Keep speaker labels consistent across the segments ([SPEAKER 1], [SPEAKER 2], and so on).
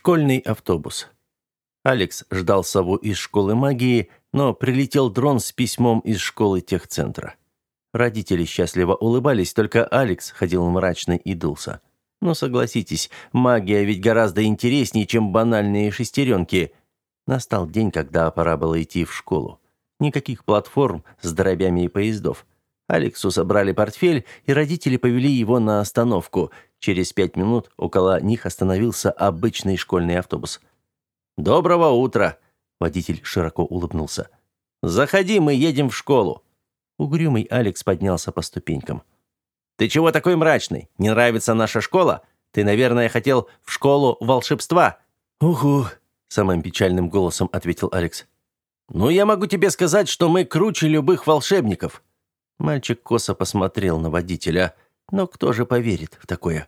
[SPEAKER 1] Школьный автобус. Алекс ждал сову из школы магии, но прилетел дрон с письмом из школы техцентра. Родители счастливо улыбались, только Алекс ходил мрачный и дулся. Ну, согласитесь, магия ведь гораздо интереснее, чем банальные шестеренки. Настал день, когда пора было идти в школу. Никаких платформ с дробями и поездов. Алексу собрали портфель, и родители повели его на остановку. Через 5 минут около них остановился обычный школьный автобус. «Доброго утра!» – водитель широко улыбнулся. «Заходи, мы едем в школу!» Угрюмый Алекс поднялся по ступенькам. «Ты чего такой мрачный? Не нравится наша школа? Ты, наверное, хотел в школу волшебства?» «Угу», – самым печальным голосом ответил Алекс. «Ну, я могу тебе сказать, что мы круче любых волшебников». Мальчик косо посмотрел на водителя. Но кто же поверит в такое?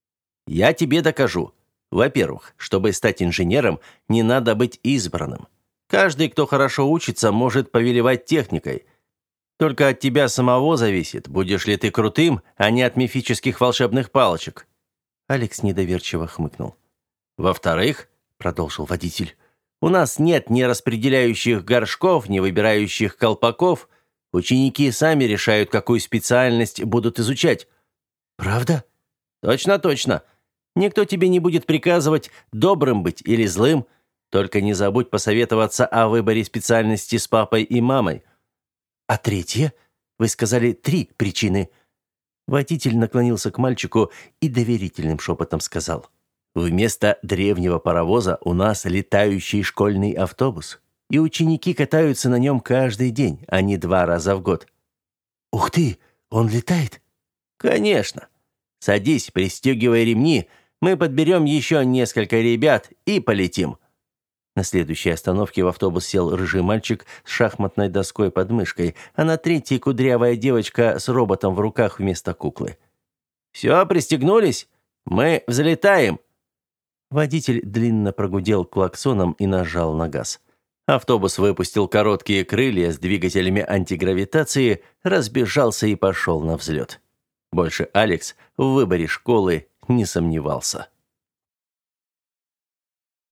[SPEAKER 1] «Я тебе докажу. Во-первых, чтобы стать инженером, не надо быть избранным. Каждый, кто хорошо учится, может повелевать техникой. Только от тебя самого зависит, будешь ли ты крутым, а не от мифических волшебных палочек». Алекс недоверчиво хмыкнул. «Во-вторых, — продолжил водитель, — у нас нет ни распределяющих горшков, ни выбирающих колпаков. Ученики сами решают, какую специальность будут изучать». «Правда?» «Точно, точно. Никто тебе не будет приказывать, добрым быть или злым. Только не забудь посоветоваться о выборе специальности с папой и мамой». «А третье? Вы сказали 3 причины». Водитель наклонился к мальчику и доверительным шепотом сказал: «Вместо древнего паровоза у нас летающий школьный автобус, и ученики катаются на нем каждый день, а не 2 раза в год». «Ух ты, он летает?» «Конечно. Садись, пристегивай ремни, мы подберем еще несколько ребят и полетим». На следующей остановке в автобус сел рыжий мальчик с шахматной доской под мышкой, а на третьей кудрявая девочка с роботом в руках вместо куклы. «Все, пристегнулись? Мы взлетаем!» Водитель длинно прогудел клаксоном и нажал на газ. Автобус выпустил короткие крылья с двигателями антигравитации, разбежался и пошел на взлет. Больше Алекс в выборе школы не сомневался.